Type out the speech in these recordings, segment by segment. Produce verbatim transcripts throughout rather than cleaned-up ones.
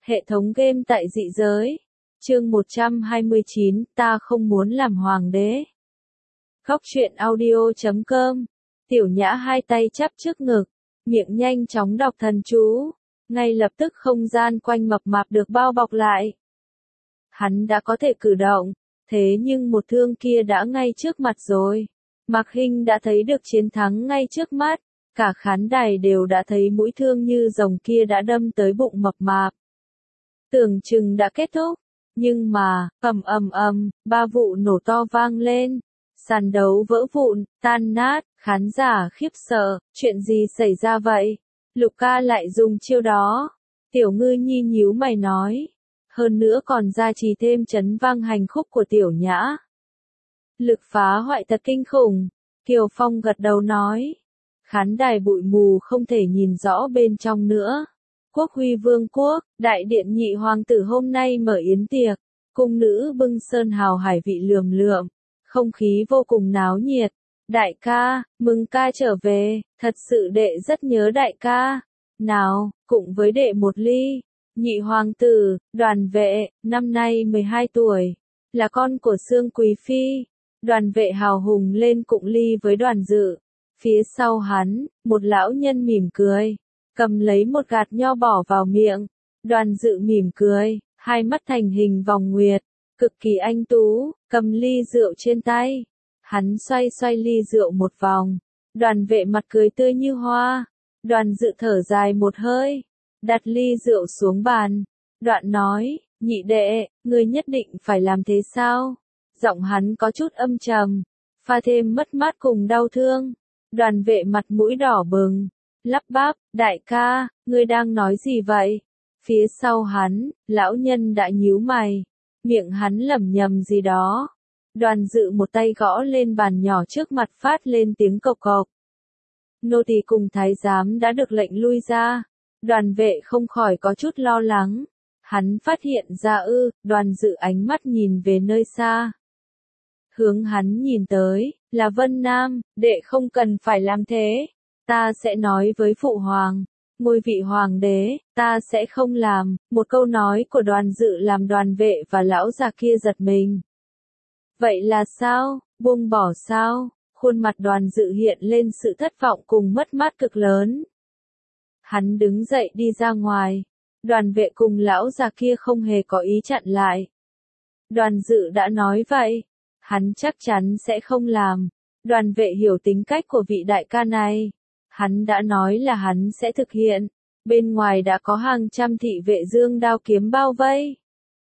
Hệ thống game tại dị giới. Chương một trăm hai mươi chín, ta không muốn làm hoàng đế. Khóc chuyện audio chấm com. Tiểu Nhã hai tay chắp trước ngực, miệng nhanh chóng đọc thần chú. Ngay lập tức không gian quanh mập mạp được bao bọc lại. Hắn đã có thể cử động, thế nhưng một thương kia đã ngay trước mặt rồi. Mạc Hinh đã thấy được chiến thắng ngay trước mắt, cả khán đài đều đã thấy mũi thương như rồng kia đã đâm tới bụng mập mạp. Tưởng chừng đã kết thúc, nhưng mà, ầm ầm ầm, ba vụ nổ to vang lên, sàn đấu vỡ vụn, tan nát, khán giả khiếp sợ, chuyện gì xảy ra vậy? Lục ca lại dùng chiêu đó. Tiểu Ngư Nhi nhíu mày nói, hơn nữa còn gia trì thêm chấn vang hành khúc của Tiểu Nhã. Lực phá hoại thật kinh khủng, Kiều Phong gật đầu nói. Khán đài bụi mù không thể nhìn rõ bên trong nữa. Quốc Huy Vương quốc, đại điện nhị hoàng tử hôm nay mở yến tiệc, cung nữ bưng sơn hào hải vị lườm lượm, không khí vô cùng náo nhiệt. Đại ca, mừng ca trở về, thật sự đệ rất nhớ đại ca. Nào, cùng với đệ một ly. Nhị hoàng tử, Đoàn Vệ, năm nay mười hai tuổi, là con của Xương Quý Phi. Đoàn Vệ hào hùng lên cụng ly với Đoàn Dự. Phía sau hắn, một lão nhân mỉm cười, cầm lấy một gạt nho bỏ vào miệng. Đoàn Dự mỉm cười, hai mắt thành hình vòng nguyệt, cực kỳ anh tú, cầm ly rượu trên tay. Hắn xoay xoay ly rượu một vòng. Đoàn Vệ mặt cười tươi như hoa. Đoàn Dự thở dài một hơi, đặt ly rượu xuống bàn. Đoạn nói, nhị đệ, ngươi nhất định phải làm thế sao? Giọng hắn có chút âm trầm, pha thêm mất mát cùng đau thương. Đoàn Vệ mặt mũi đỏ bừng, lắp bắp, đại ca, ngươi đang nói gì vậy? Phía sau hắn, lão nhân đã nhíu mày, miệng hắn lẩm nhẩm gì đó. Đoàn Dự một tay gõ lên bàn nhỏ trước mặt phát lên tiếng cộc cộc. Nô tỳ cùng thái giám đã được lệnh lui ra. Đoàn Vệ không khỏi có chút lo lắng. Hắn phát hiện ra ư, Đoàn Dự ánh mắt nhìn về nơi xa. Hướng hắn nhìn tới, là Vân Nam, đệ không cần phải làm thế. Ta sẽ nói với phụ hoàng, ngôi vị hoàng đế, ta sẽ không làm. Một câu nói của Đoàn Dự làm Đoàn Vệ và lão già kia giật mình. Vậy là sao, buông bỏ sao? Khuôn mặt Đoàn Dự hiện lên sự thất vọng cùng mất mát cực lớn. Hắn đứng dậy đi ra ngoài. Đoàn Vệ cùng lão già kia không hề có ý chặn lại. Đoàn Dự đã nói vậy, hắn chắc chắn sẽ không làm. Đoàn Vệ hiểu tính cách của vị đại ca này. Hắn đã nói là hắn sẽ thực hiện. Bên ngoài đã có hàng trăm thị vệ dương đao kiếm bao vây.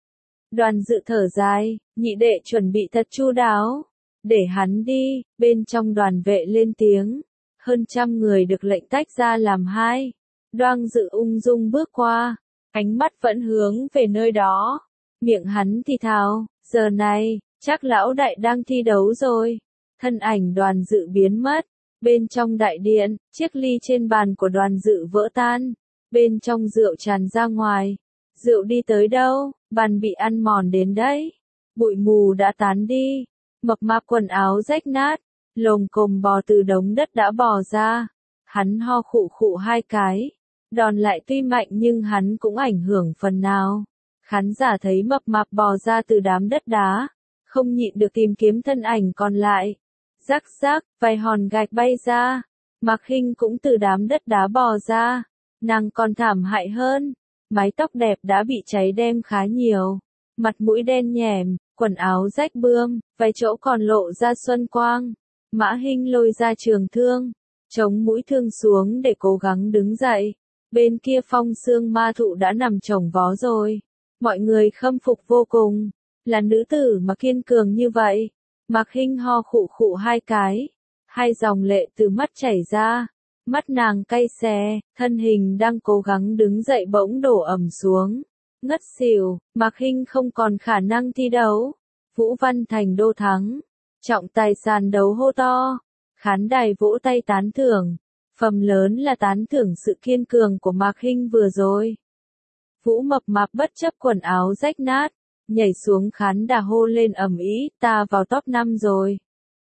Đoàn Dự thở dài, nhị đệ chuẩn bị thật chu đáo. Để hắn đi, bên trong Đoàn Vệ lên tiếng. Hơn trăm người được lệnh tách ra làm hai. Đoan Dự ung dung bước qua, ánh mắt vẫn hướng về nơi đó. Miệng hắn thì thào, giờ này, chắc lão đại đang thi đấu rồi. Thân ảnh Đoàn Dự biến mất. Bên trong đại điện, chiếc ly trên bàn của Đoàn Dự vỡ tan. Bên trong rượu tràn ra ngoài. Rượu đi tới đâu, bàn bị ăn mòn đến đấy. Bụi mù đã tán đi. Mập mạp quần áo rách nát, lồm cồm bò từ đống đất đã bò ra. Hắn ho khụ khụ hai cái. Đòn lại tuy mạnh nhưng hắn cũng ảnh hưởng phần nào. Khán giả thấy mập mạp bò ra từ đám đất đá, không nhịn được tìm kiếm thân ảnh còn lại. Rắc rắc, vài hòn gạch bay ra. Mạc Hinh cũng từ đám đất đá bò ra. Nàng còn thảm hại hơn. Mái tóc đẹp đã bị cháy đen khá nhiều. Mặt mũi đen nhẻm, quần áo rách bươm, vài chỗ còn lộ ra xuân quang. Mã Hinh lôi ra trường thương, chống mũi thương xuống để cố gắng đứng dậy. Bên kia Phong Xương Ma Thụ đã nằm chồng vó rồi. Mọi người khâm phục vô cùng. Là nữ tử mà kiên cường như vậy. Mạc Hinh ho khụ khụ hai cái. Hai dòng lệ từ mắt chảy ra. Mắt nàng cay xè, thân hình đang cố gắng đứng dậy bỗng đổ ầm xuống. Ngất xỉu, Mạc Hinh không còn khả năng thi đấu. Vũ Văn Thành đô thắng. Trọng tài sàn đấu hô to. Khán đài vỗ tay tán thưởng. Phần lớn là tán thưởng sự kiên cường của Mạc Hinh vừa rồi. Vũ mập mạp bất chấp quần áo rách nát, nhảy xuống khán đài hô lên ầm ĩ, ta vào top năm rồi.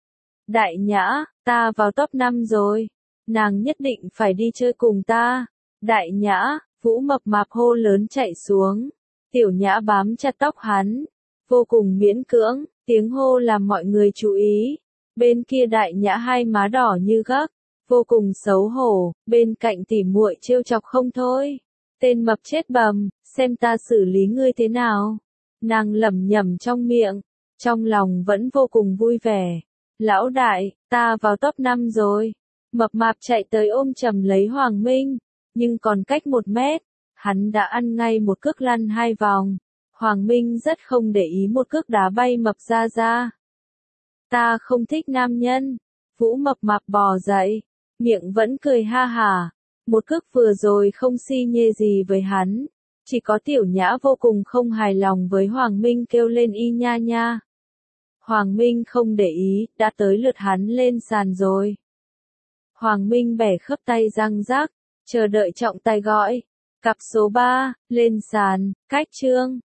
Đại Nhã, ta vào top năm rồi. Nàng nhất định phải đi chơi cùng ta. Đại Nhã, Vũ mập mạp hô lớn chạy xuống. Tiểu Nhã bám chặt tóc hắn, vô cùng miễn cưỡng, tiếng hô làm mọi người chú ý. Bên kia Đại Nhã hai má đỏ như gấc, vô cùng xấu hổ, bên cạnh tỉ muội trêu chọc không thôi. Tên mập chết bầm, xem ta xử lý ngươi thế nào. Nàng lẩm nhẩm trong miệng, trong lòng vẫn vô cùng vui vẻ. Lão đại, ta vào top năm rồi. Mập mạp chạy tới ôm chầm lấy Hoàng Minh, nhưng còn cách một mét, hắn đã ăn ngay một cước lăn hai vòng. Hoàng Minh rất không để ý một cước đá bay mập ra ra. Ta không thích nam nhân. Vũ mập mạp bò dậy, miệng vẫn cười ha hả. Một cước vừa rồi không si nhê gì với hắn. Chỉ có Tiểu Nhã vô cùng không hài lòng với Hoàng Minh kêu lên y nha nha. Hoàng Minh không để ý, đã tới lượt hắn lên sàn rồi. Hoàng Minh bẻ khớp tay răng rác, chờ đợi trọng tài gọi. Cặp số ba, lên sàn, cách chương.